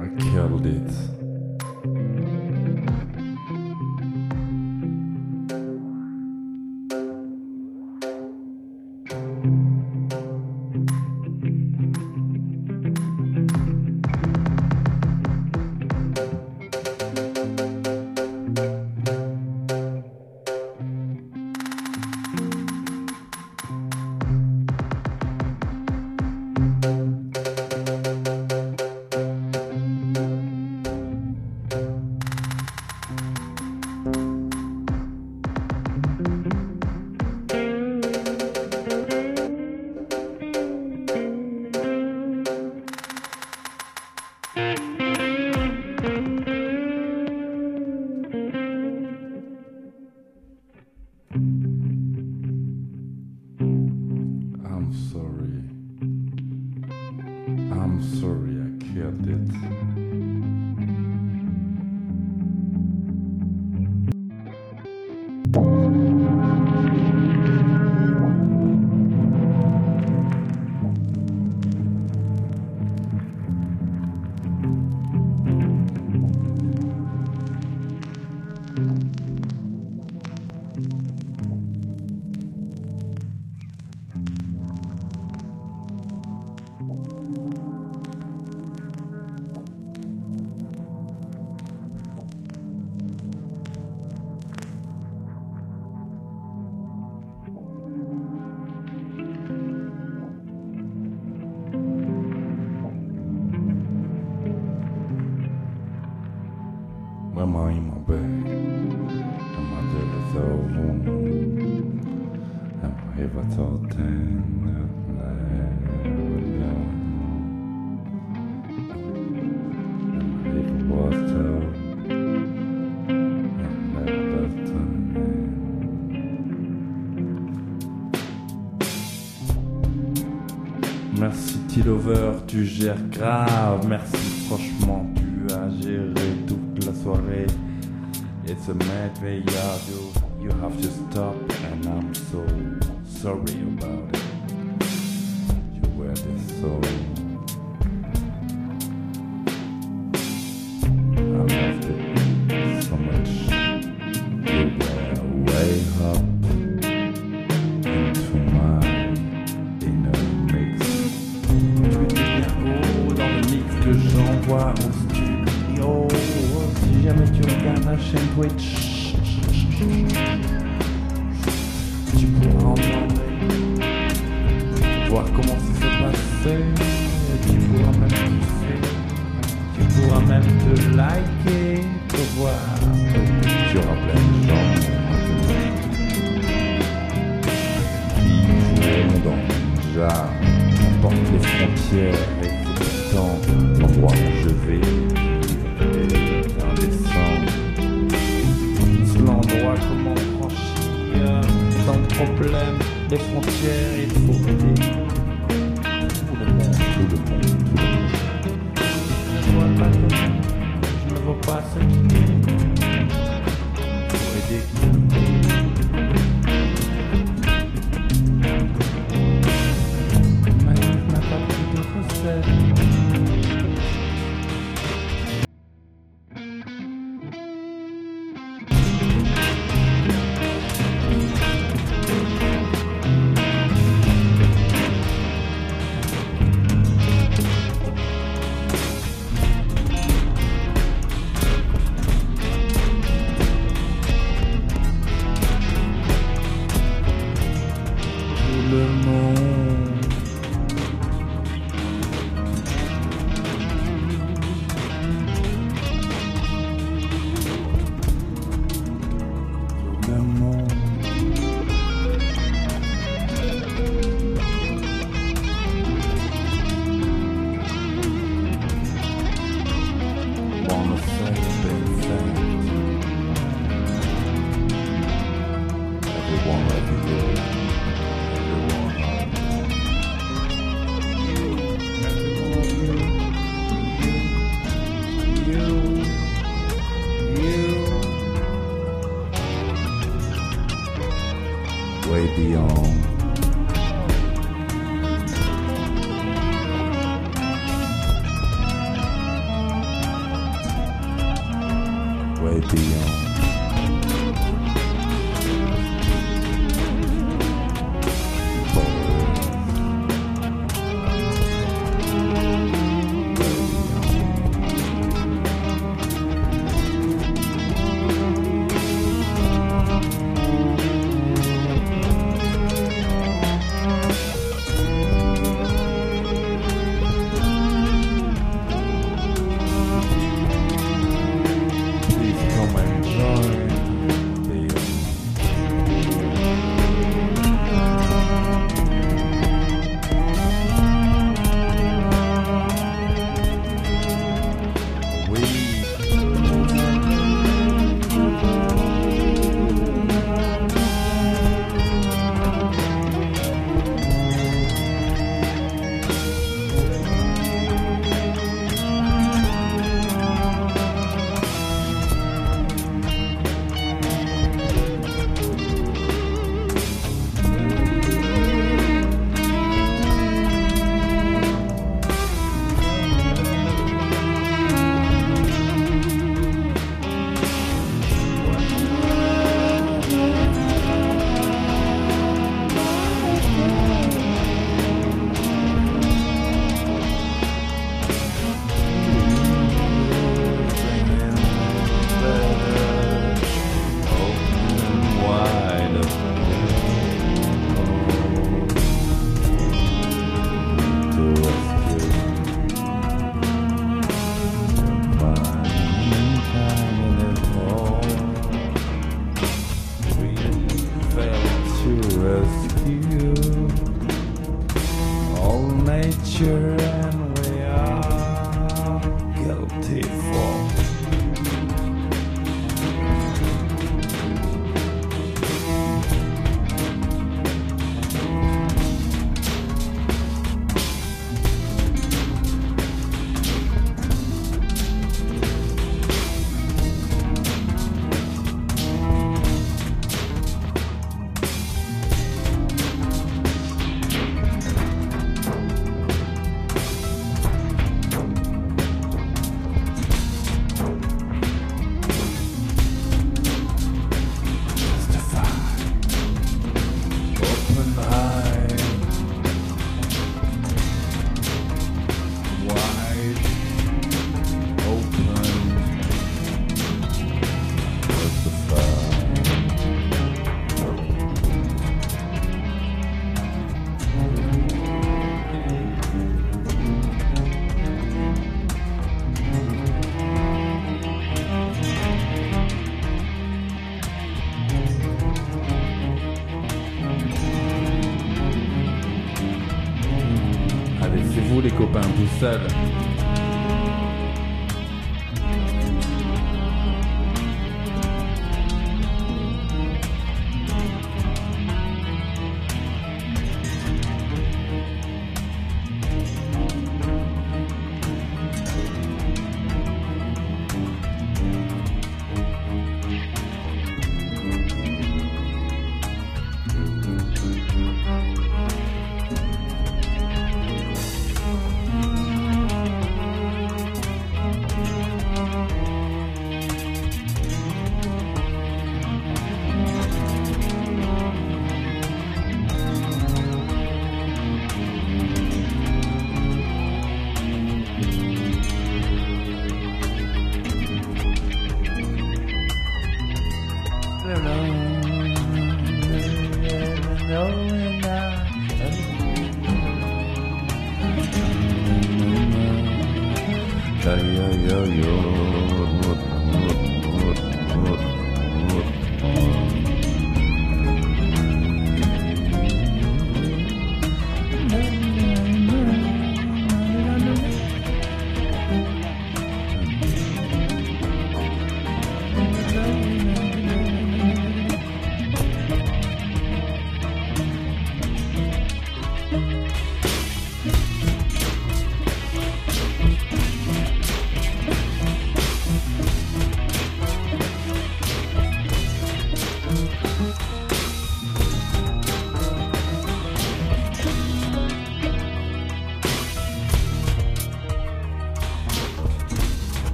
I killed it. I'm sorry I killed it. Mama in my bed, and my day is over. And my head was all ten, and my head was all, Merci T-Lover, tu gères grave. Merci franchement, tu as géré toute la soirée. It's a mad way, you have to stop, and I'm so sorry about it. You were the soul. I loved it so much. You were way up into my inner mix. Tu étais bien haut dans le mix que j'envoie au studio. Si jamais tu regardes la chaîne Twitch, tu pourras entendre, voir comment ça se passait. Tu pourras même kiffer, tu pourras même te liker, te voir. Tu auras plein de gens qui joueront dans Ninja, n'importe les frontières, et c'est pourtant l'endroit où je vais. L'endroit comment franchir sans problème les frontières, il faut aider tout le monde. Je ne vois pas tout le monde, je ne vois pas ce qui est. Il faut aider tout le monde. Ma vie n'a pas pris de recette. Le monde. Le monde. Wanna say big things. Everyone everywhere. Way beyond. et beyond. And we are guilty for. C'est vous les copains, tout seuls.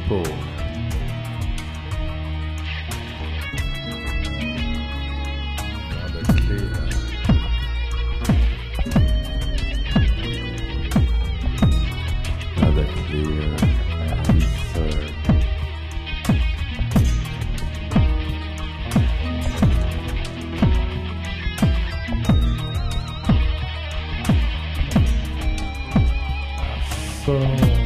people. Rather clear. Rather clear answer. So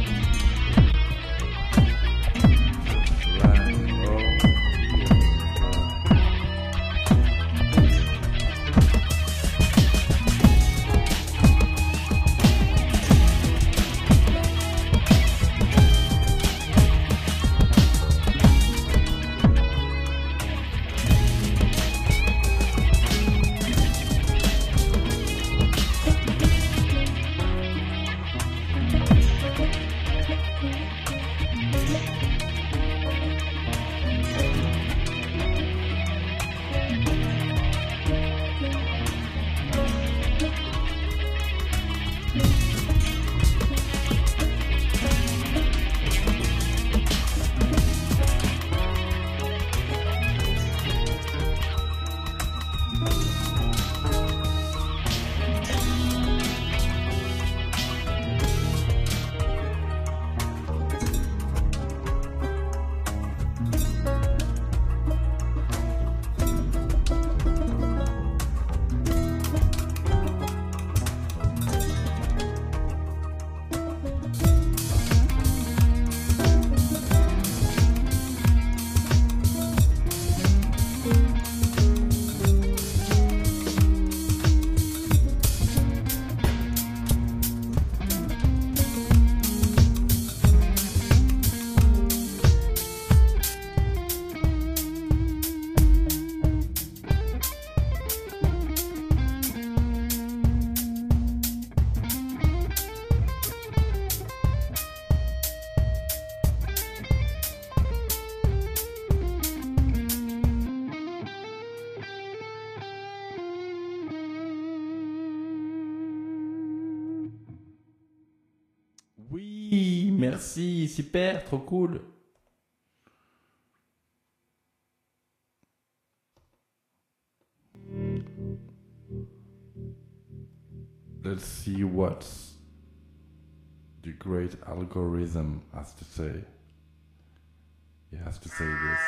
oui, merci, super, trop cool. Let's see what the great algorithm has to say. He has to say this.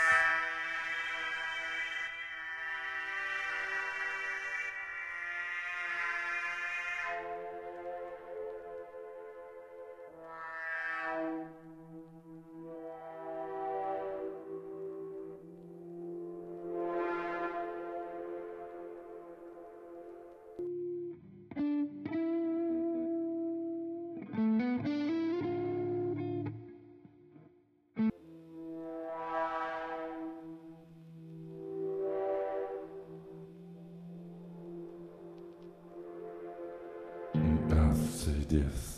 Say this.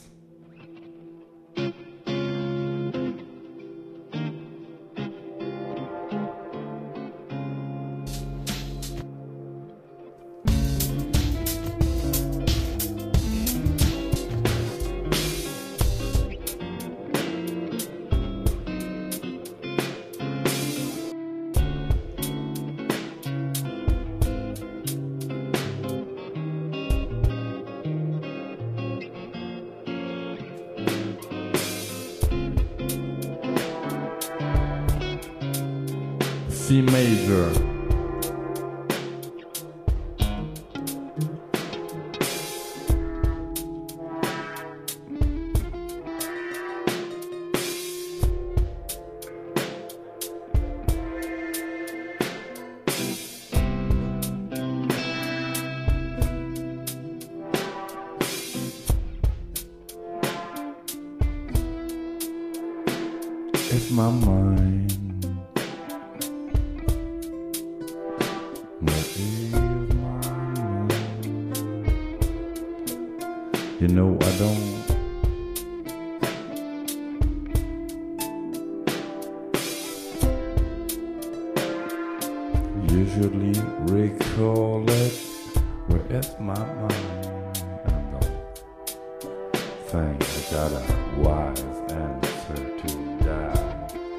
C major. It's my mind. You know I don't usually recall it. Where is my mind? I don't think I got a wise answer to that.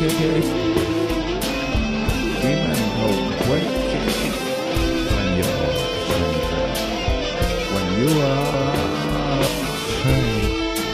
Women know when you're a stranger, when you are strange.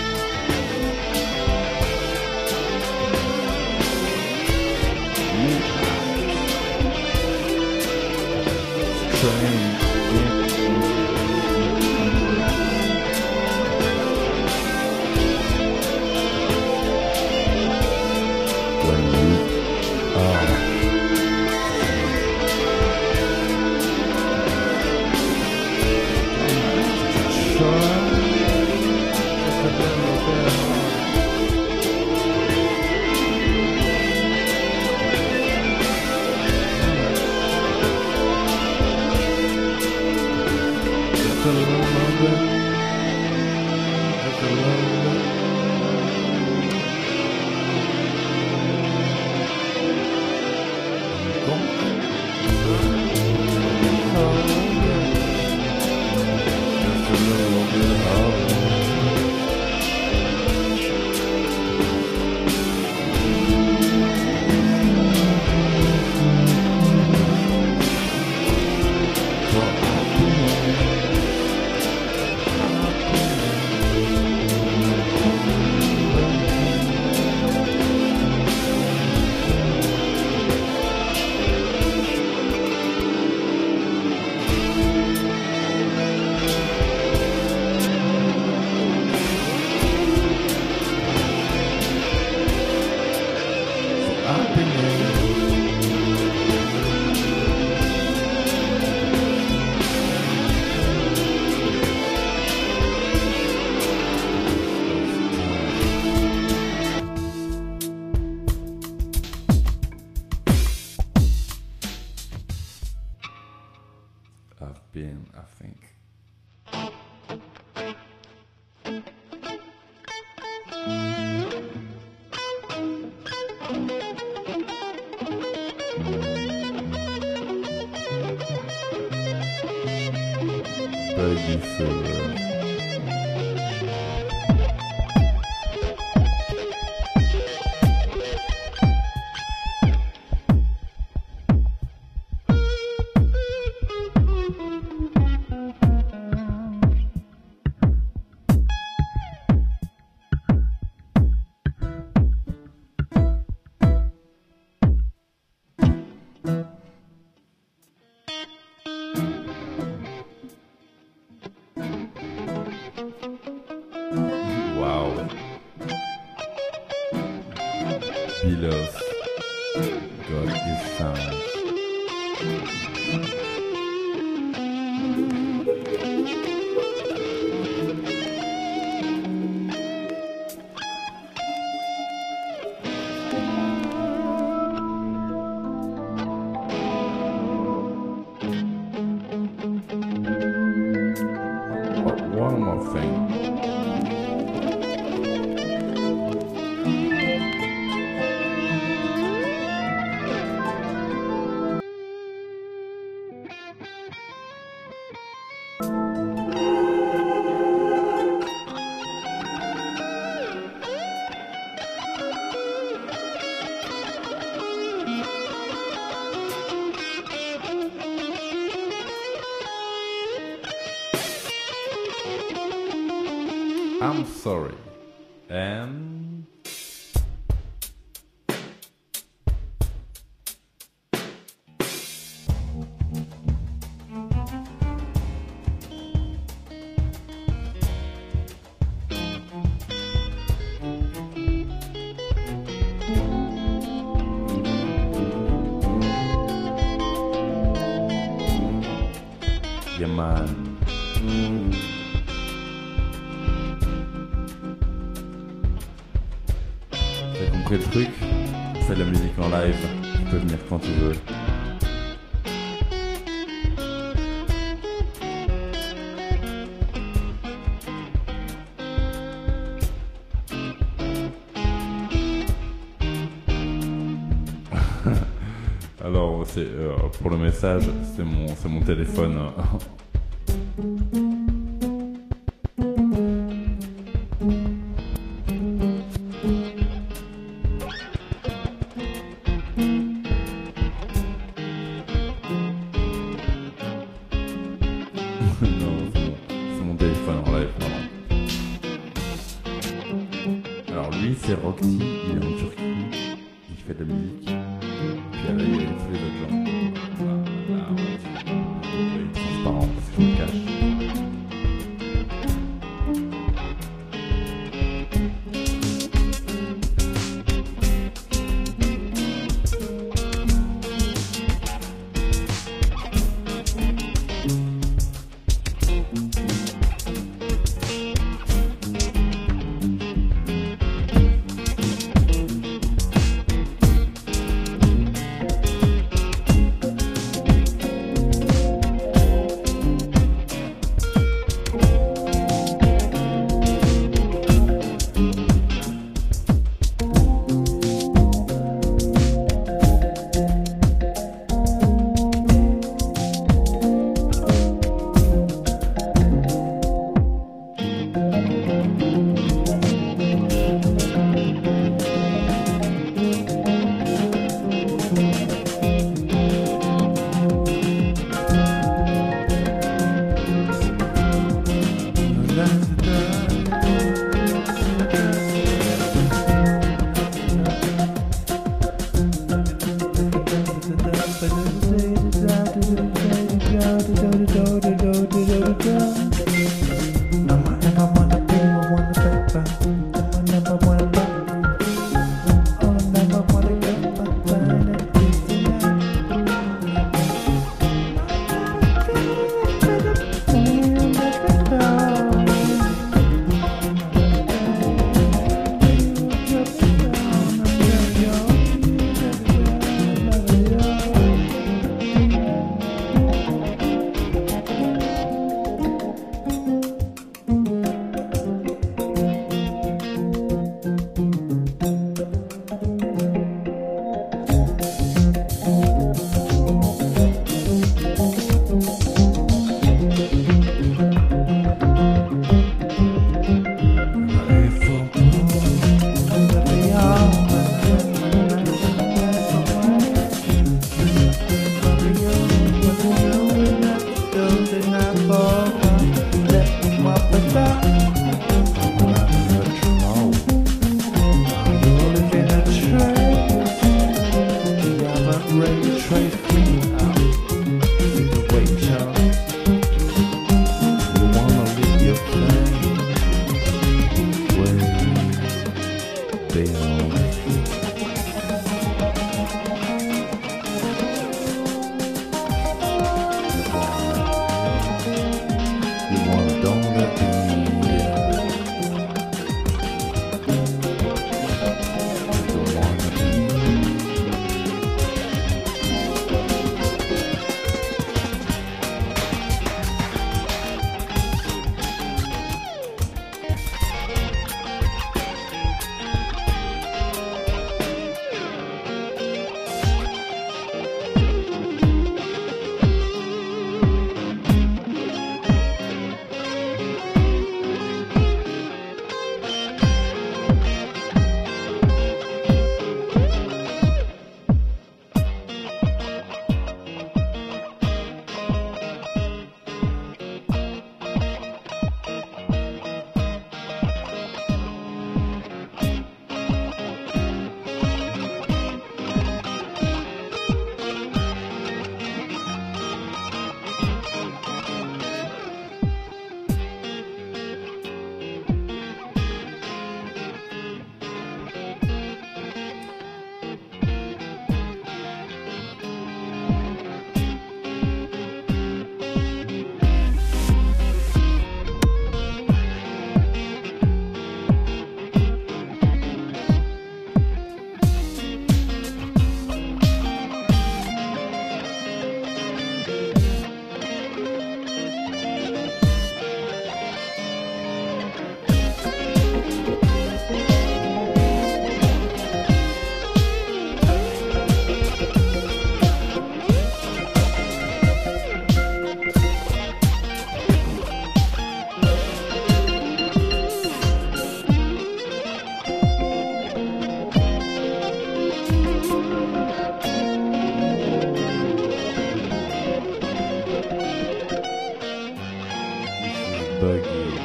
I've been, I think. Baby Silver. Wow. Beatles got his sound. One more thing. I'm sorry. And yeah, man. T'as compris le truc? On fait de la musique en live, tu peux venir quand tu veux. Alors, c'est pour le message, c'est mon téléphone. Non, c'est mon téléphone en live, pardon. Alors lui, c'est Roxy, il est en Turquie, il fait de la musique. Puis là, il y a tous les autres gens. Là, ouais, il est transparent parce que je me cache. buggy.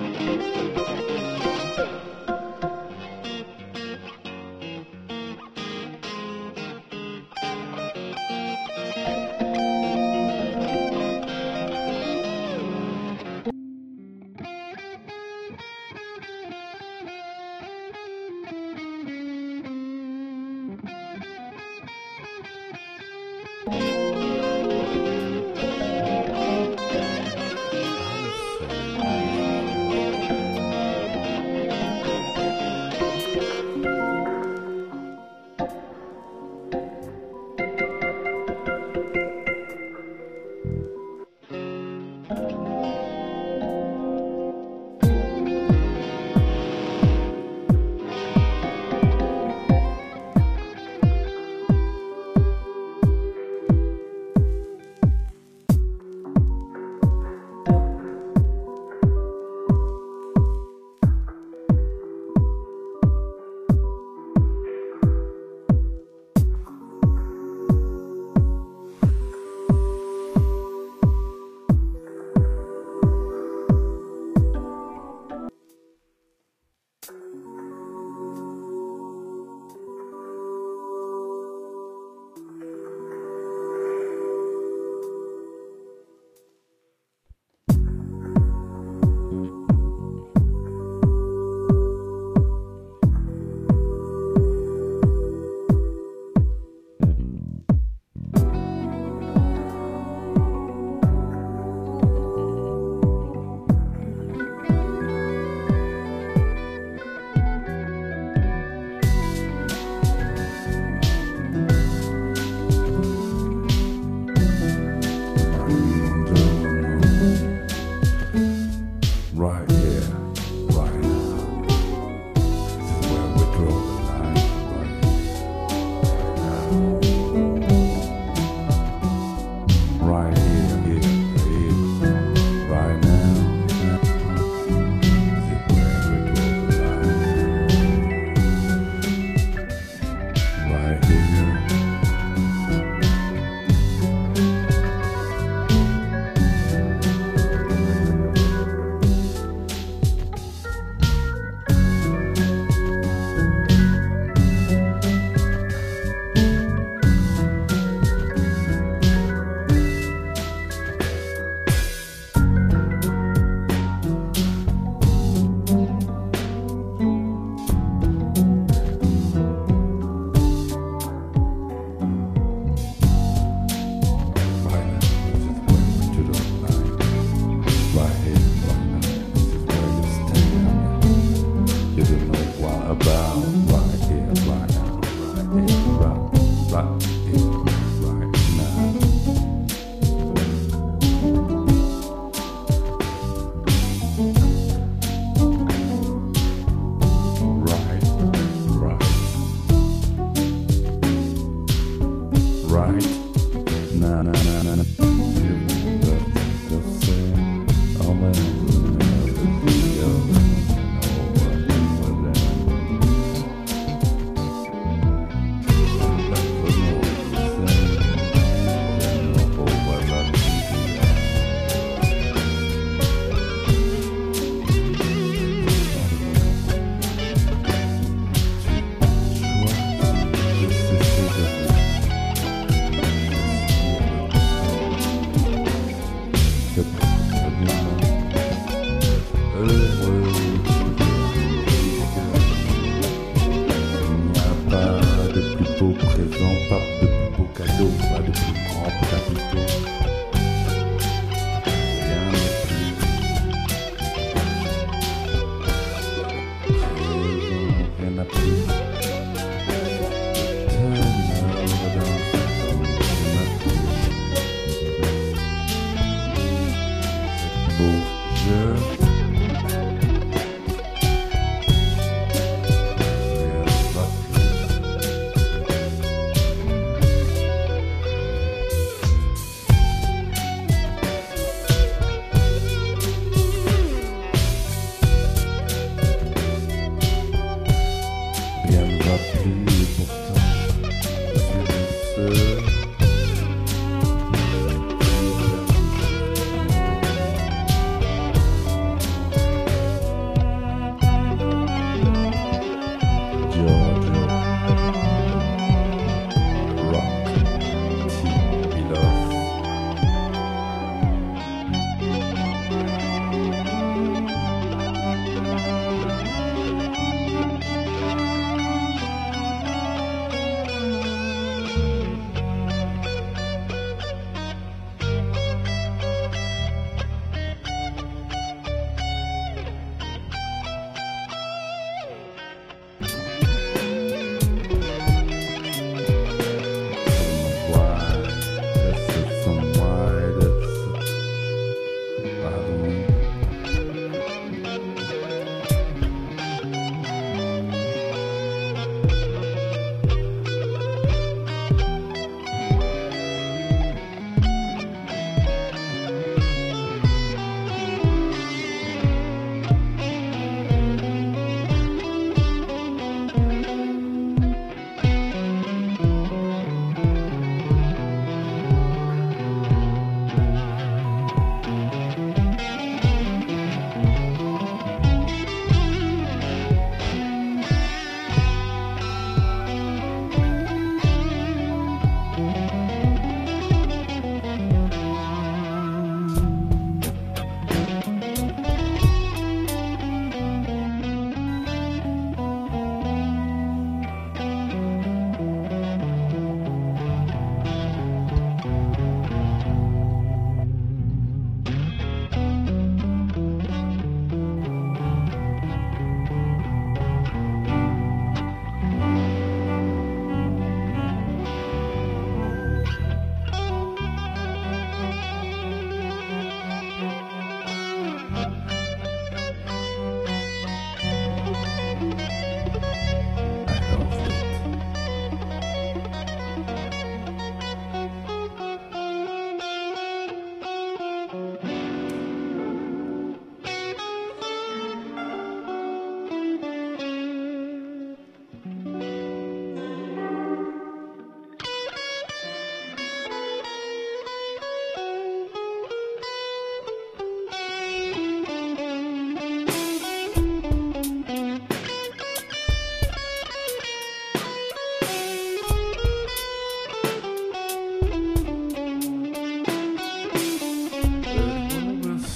Right here, right now. This is where we draw the line. Right here, here, right now. This is where we draw the line. Right here. Right, na na na na na. Présent, pas de plus beaux cadeaux, pas de plus grands capitaux. Rien n'est plus présent, rien n'a plus. Beau jeu.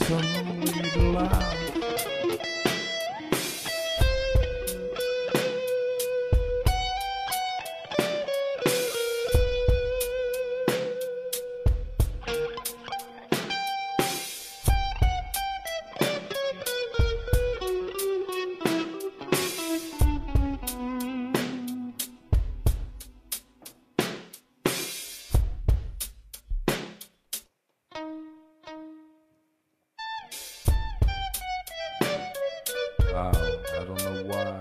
some weed alive. I don't know why.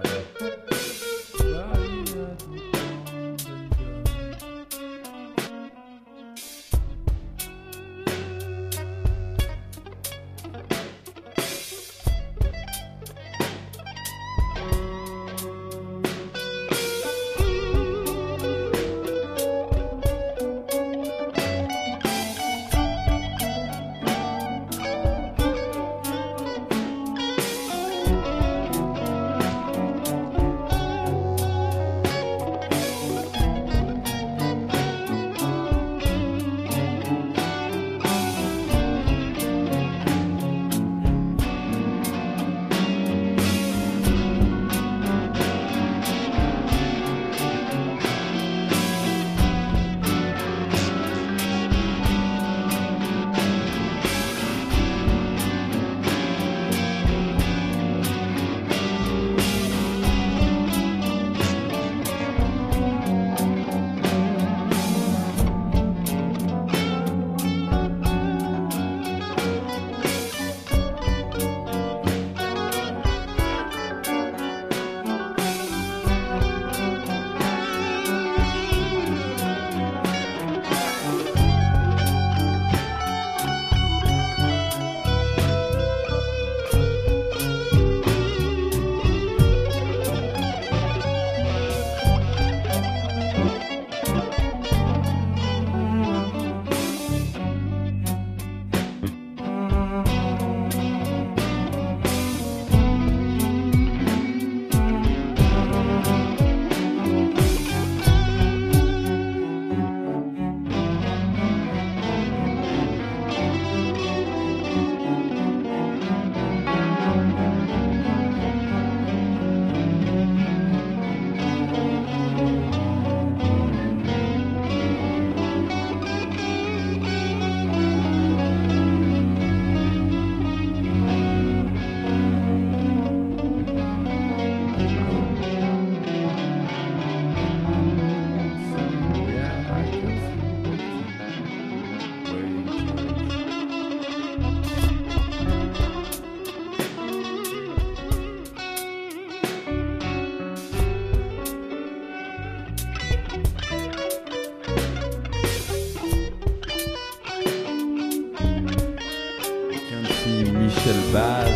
Michel Baz,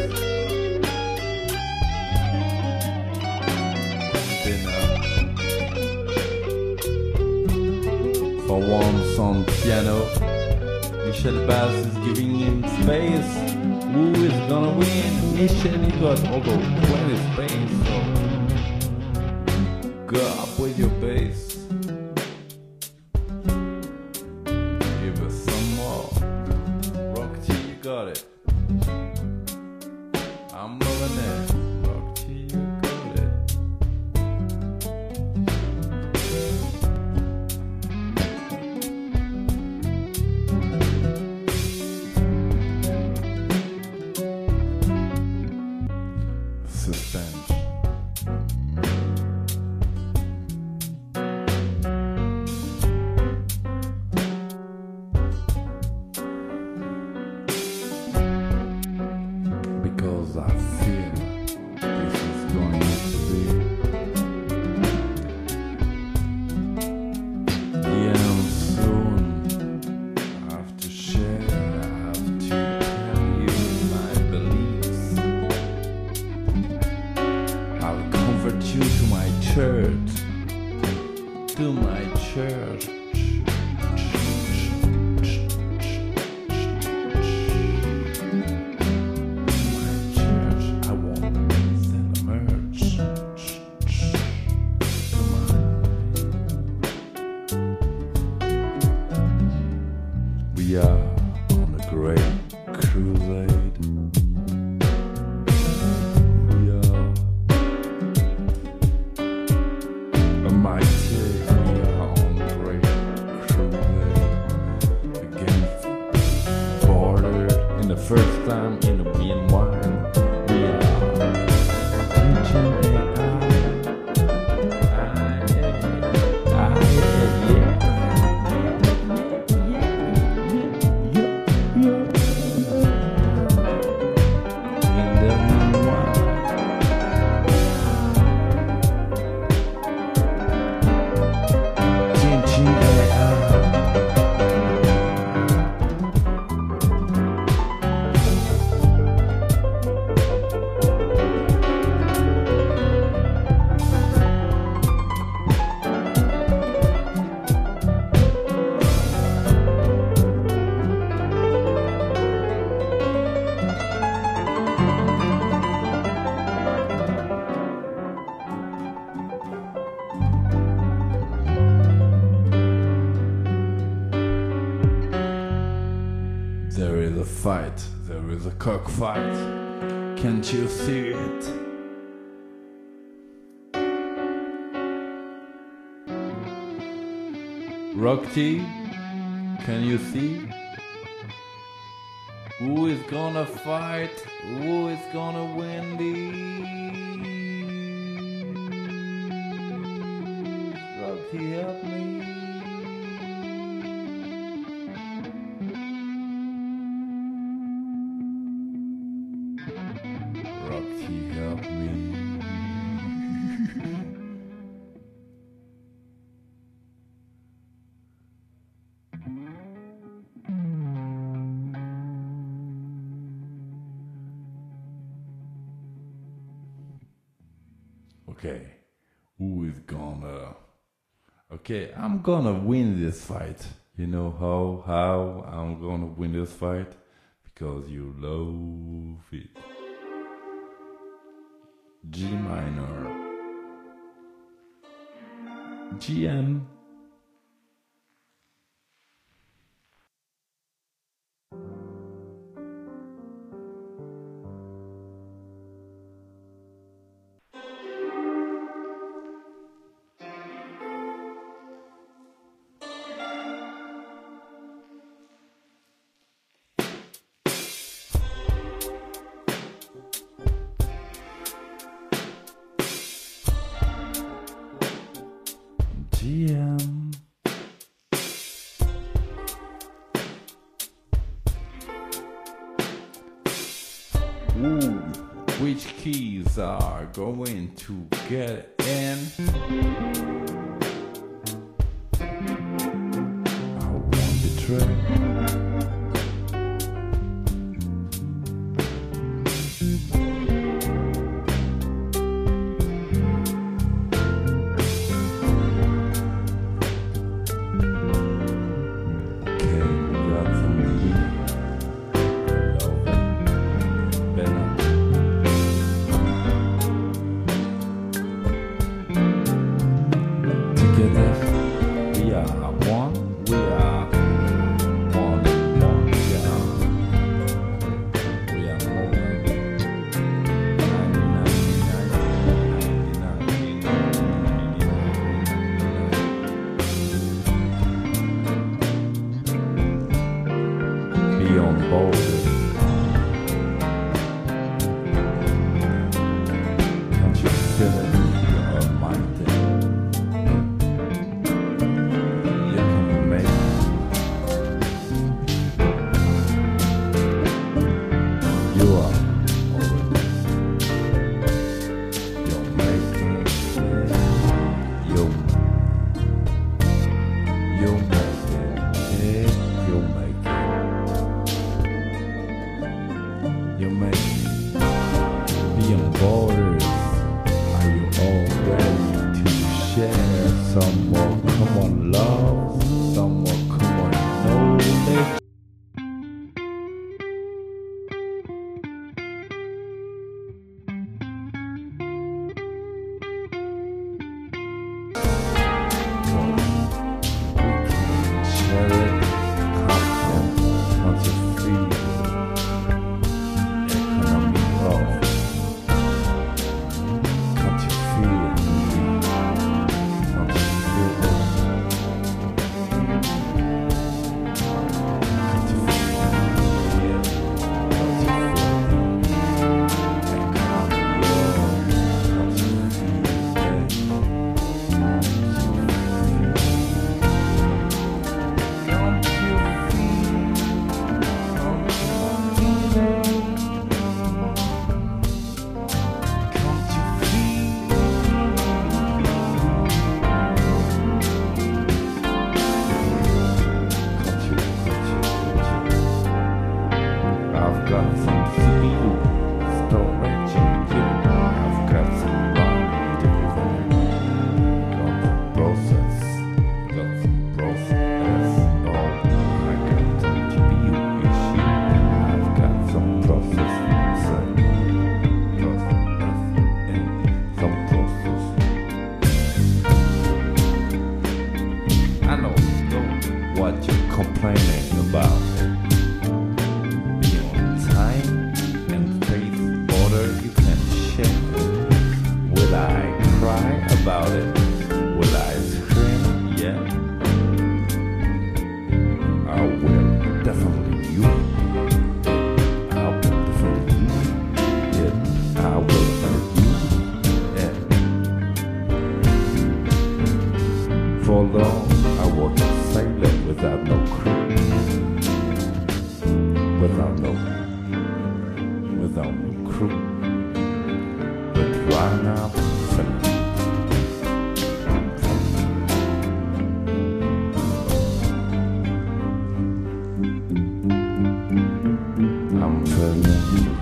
dinner for once on piano. Michel Baz is giving him space. Who is gonna win? Michel, he got over 20 space, so go up with your bass. Give us some more. Rock T, you got it. I'm loving it. Rock T, you got it. Suspense. Because I feel this is going to be the end soon. I have to share, I have to tell you my beliefs. I'll convert you to my church, to my church. We are on a great crusade. time. In the meanwhile, we are teaching There is a fight, there is a cockfight. Can't you see it? Rocky, can you see? Who is gonna fight? Who is gonna win this? Rocky, help me. Rocky, help me. Okay, who is gonna... Okay, I'm gonna win this fight. You know how I'm gonna win this fight? Because you love it. G minor, GM, GM. Ooh, which keys are going to get in? I want the track. Beyond borders. Can't you feel it? You're a mountain. You can make it. You are already. You're making it. You're making it. You're making it. You make beyond borders. Are you all ready to share some more common love, some more common knowledge? So we can share it, content, not your free. Can't you feel it? some CPU storage in you. I've got some RAM to got some process. Oh, I got some GPU issue. I've got some process. I know what you're complaining about. Be on time and face order you can share. Will I cry about it? Will I scream? Yeah. I will definitely you. I will definitely you. Yeah. I will hurt you. Yeah. For long I was a sailor without no crew. Without no crew. But right now I'm feeling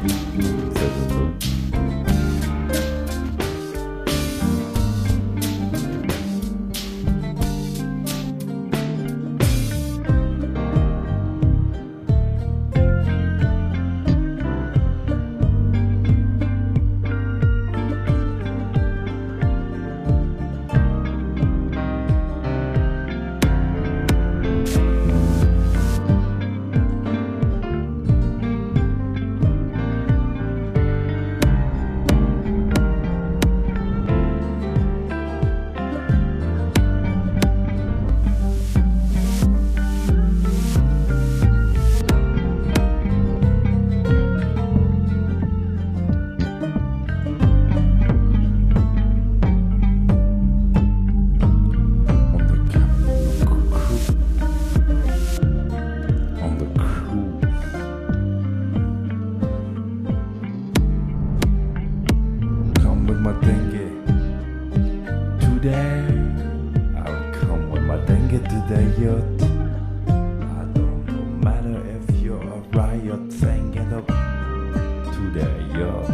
today, I'll come with my dengue to the yacht. I don't no matter if you're a riot, saying get up to the yacht.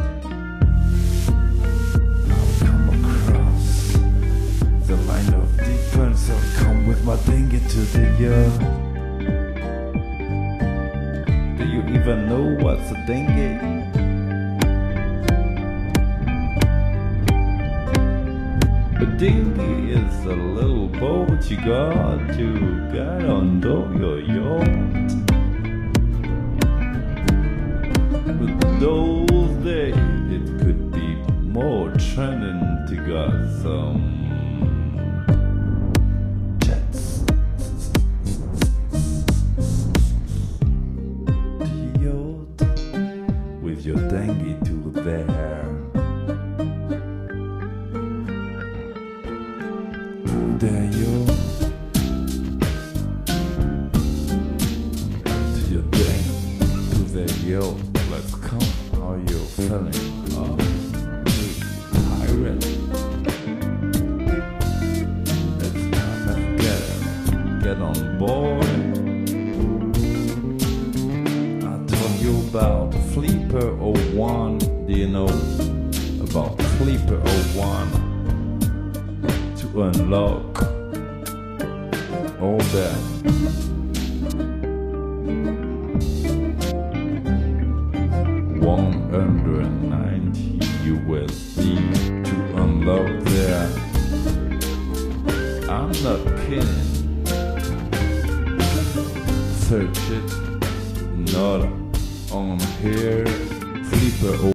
I'll come across the line of defense. I'll come with my dengue to the yacht. Do you even know what's a dengue? A dinghy is a little boat you got to get on your yacht. But those days it could be more trending to get some jets. To your yacht with your dinghy to there. There you to your day, to the yo. Let's come. How you feeling? Oh, pirate. Let's come and get on board. I told you about Flipper 01. Do you know about Flipper 01? To unlock all that. 190 USD to unlock there. I'm not kidding. Search it, not on here. Flipper